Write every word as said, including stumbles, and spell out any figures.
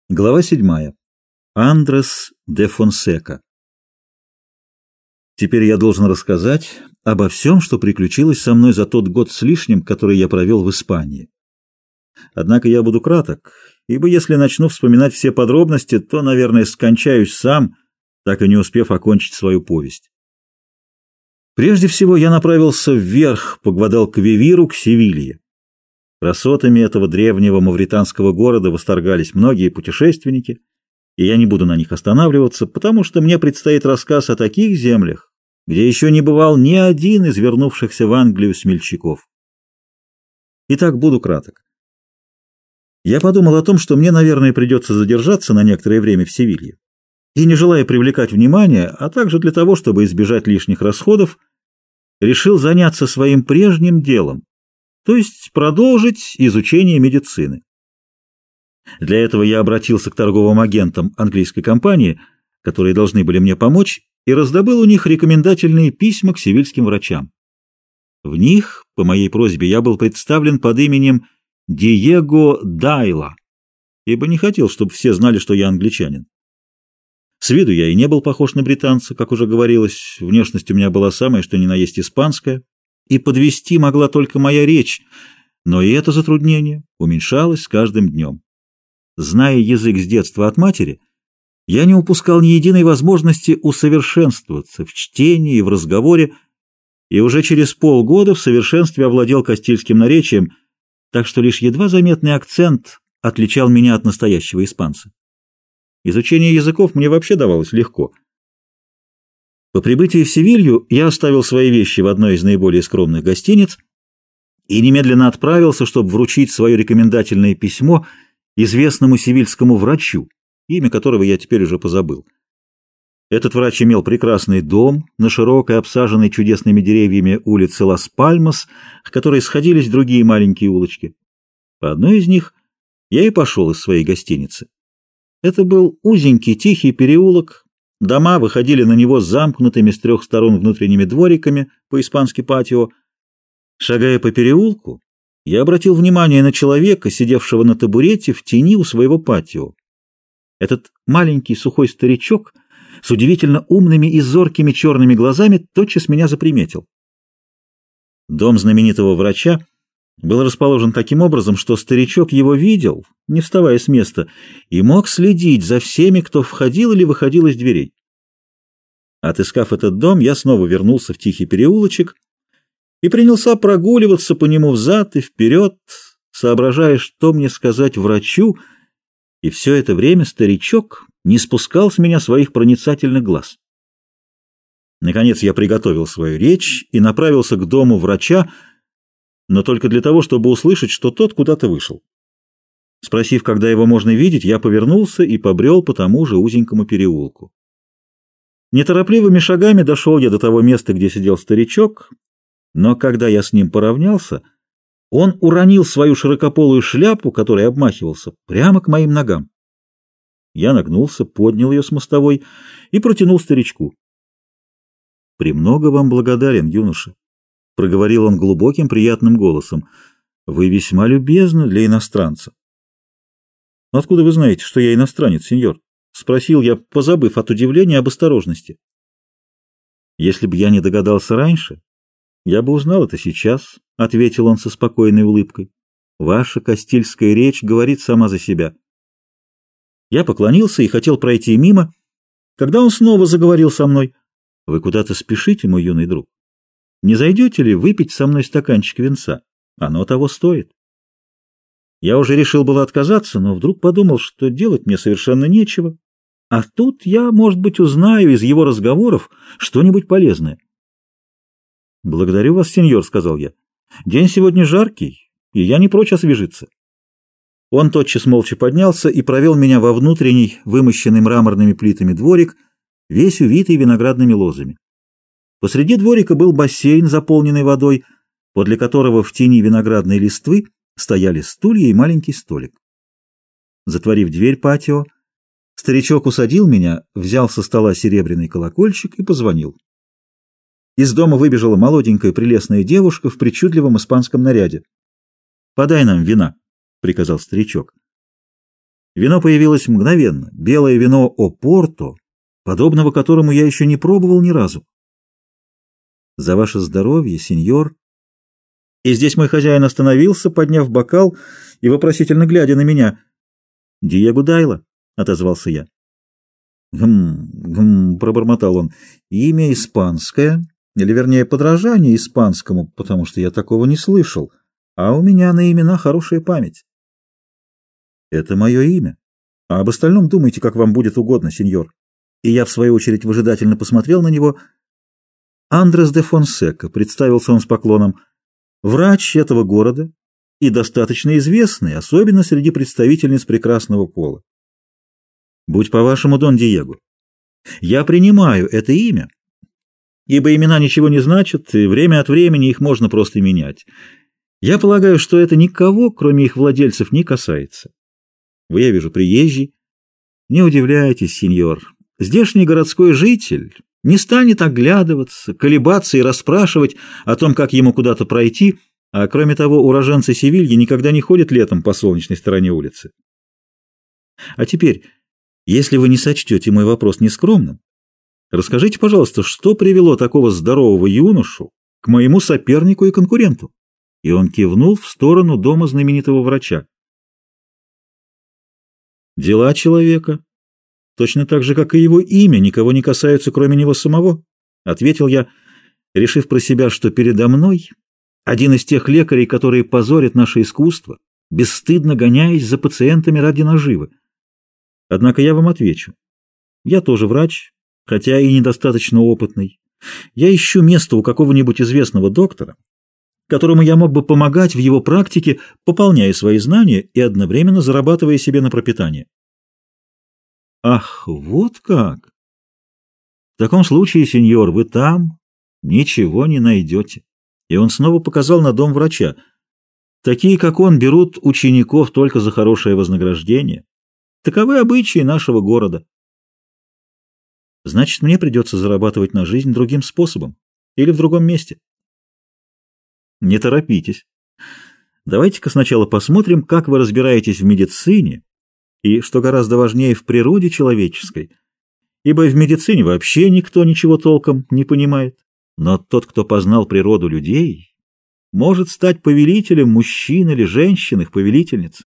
Глава седьмая. Андрес де Фонсека. Теперь я должен рассказать обо всем, что приключилось со мной за тот год с лишним, который я провел в Испании. Однако я буду краток, ибо если начну вспоминать все подробности, то, наверное, скончаюсь сам, так и не успев окончить свою повесть. Прежде всего я направился вверх по Гвадалквивиру к Севилье. Красотами этого древнего мавританского города восторгались многие путешественники, и я не буду на них останавливаться, потому что мне предстоит рассказ о таких землях, где еще не бывал ни один из вернувшихся в Англию смельчаков. Итак, буду краток. Я подумал о том, что мне, наверное, придется задержаться на некоторое время в Севилье, и, не желая привлекать внимание, а также для того, чтобы избежать лишних расходов, решил заняться своим прежним делом, то есть продолжить изучение медицины. Для этого я обратился к торговым агентам английской компании, которые должны были мне помочь, и раздобыл у них рекомендательные письма к севильским врачам. В них, по моей просьбе, я был представлен под именем Диего Дайла, ибо не хотел, чтобы все знали, что я англичанин. С виду я и не был похож на британца, как уже говорилось, внешность у меня была самая, что ни на есть испанская, и подвести могла только моя речь, но и это затруднение уменьшалось с каждым днем. Зная язык с детства от матери, я не упускал ни единой возможности усовершенствоваться в чтении и в разговоре, и уже через полгода в совершенстве овладел кастильским наречием, так что лишь едва заметный акцент отличал меня от настоящего испанца. Изучение языков мне вообще давалось легко. По прибытии в Севилью я оставил свои вещи в одной из наиболее скромных гостиниц и немедленно отправился, чтобы вручить свое рекомендательное письмо известному севильскому врачу, имя которого я теперь уже позабыл. Этот врач имел прекрасный дом на широкой, обсаженной чудесными деревьями улице Лас-Пальмас, к которой сходились другие маленькие улочки. По одной из них я и пошел из своей гостиницы. Это был узенький тихий переулок. Дома выходили на него замкнутыми с трех сторон внутренними двориками, по-испански патио. Шагая по переулку, я обратил внимание на человека, сидевшего на табурете в тени у своего патио. Этот маленький сухой старичок с удивительно умными и зоркими черными глазами тотчас меня заприметил. Дом знаменитого врача был расположен таким образом, что старичок его видел, не вставая с места, и мог следить за всеми, кто входил или выходил из дверей. Отыскав этот дом, я снова вернулся в тихий переулочек и принялся прогуливаться по нему взад и вперед, соображая, что мне сказать врачу, и все это время старичок не спускал с меня своих проницательных глаз. Наконец я приготовил свою речь и направился к дому врача, но только для того, чтобы услышать, что тот куда-то вышел. Спросив, когда его можно видеть, я повернулся и побрел по тому же узенькому переулку. Неторопливыми шагами дошел я до того места, где сидел старичок, но когда я с ним поравнялся, он уронил свою широкополую шляпу, которой обмахивался, прямо к моим ногам. Я нагнулся, поднял ее с мостовой и протянул старичку. «Премного вам благодарен, юноша», — проговорил он глубоким приятным голосом. «Вы весьма любезны для иностранца». «Откуда вы знаете, что я иностранец, сеньор?» — спросил я, позабыв от удивления об осторожности. «Если бы я не догадался раньше, я бы узнал это сейчас», — ответил он со спокойной улыбкой. «Ваша кастильская речь говорит сама за себя». Я поклонился и хотел пройти мимо, когда он снова заговорил со мной. «Вы куда-то спешите, мой юный друг? Не зайдете ли выпить со мной стаканчик винца? Оно того стоит». Я уже решил было отказаться, но вдруг подумал, что делать мне совершенно нечего, а тут я, может быть, узнаю из его разговоров что-нибудь полезное. «Благодарю вас, сеньор», — сказал я. «День сегодня жаркий, и я не прочь освежиться». Он тотчас молча поднялся и провел меня во внутренний, вымощенный мраморными плитами дворик, весь увитый виноградными лозами. Посреди дворика был бассейн, заполненный водой, подле которого в тени виноградной листвы стояли стулья и маленький столик. Затворив дверь патио, старичок усадил меня, взял со стола серебряный колокольчик и позвонил. Из дома выбежала молоденькая прелестная девушка в причудливом испанском наряде. «Подай нам вина», — приказал старичок. Вино появилось мгновенно. Белое вино Опорто, подобного которому я еще не пробовал ни разу. За ваше здоровье, сеньор. И здесь мой хозяин остановился, подняв бокал и вопросительно глядя на меня. «Диего Дайло», — отозвался я. «Гм, гм», — пробормотал он, — «имя испанское, или, вернее, подражание испанскому, потому что я такого не слышал, а у меня на имена хорошая память». «Это мое имя, а об остальном думайте, как вам будет угодно, сеньор». И я, в свою очередь, выжидательно посмотрел на него. «Андрес де Фонсека», — представился он с поклоном, — «врач этого города и достаточно известный, особенно среди представительниц прекрасного пола. Будь по-вашему, Дон Диего, я принимаю это имя, ибо имена ничего не значат, и время от времени их можно просто менять. Я полагаю, что это никого, кроме их владельцев, не касается. Вы, я вижу, приезжий. Не удивляйтесь, сеньор, здешний городской житель не станет оглядываться, колебаться и расспрашивать о том, как ему куда-то пройти, а кроме того, уроженцы Севильи никогда не ходят летом по солнечной стороне улицы. А теперь, если вы не сочтете мой вопрос нескромным, расскажите, пожалуйста, что привело такого здорового юношу к моему сопернику и конкуренту?» И он кивнул в сторону дома знаменитого врача. «Дела человека, точно так же, как и его имя, никого не касаются, кроме него самого», — ответил я, решив про себя, что передо мной один из тех лекарей, которые позорят наше искусство, бесстыдно гоняясь за пациентами ради наживы. Однако я вам отвечу. Я тоже врач, хотя и недостаточно опытный. Я ищу место у какого-нибудь известного доктора, которому я мог бы помогать в его практике, пополняя свои знания и одновременно зарабатывая себе на пропитание. Ах, вот как! В таком случае, сеньор, вы там ничего не найдете. И он снова показал на дом врача. Такие, как он, берут учеников только за хорошее вознаграждение. Таковы обычаи нашего города. Значит, мне придется зарабатывать на жизнь другим способом или в другом месте. Не торопитесь. Давайте-ка сначала посмотрим, как вы разбираетесь в медицине и, что гораздо важнее, в природе человеческой, ибо в медицине вообще никто ничего толком не понимает. Но тот, кто познал природу людей, может стать повелителем мужчин или женщин, их повелительниц.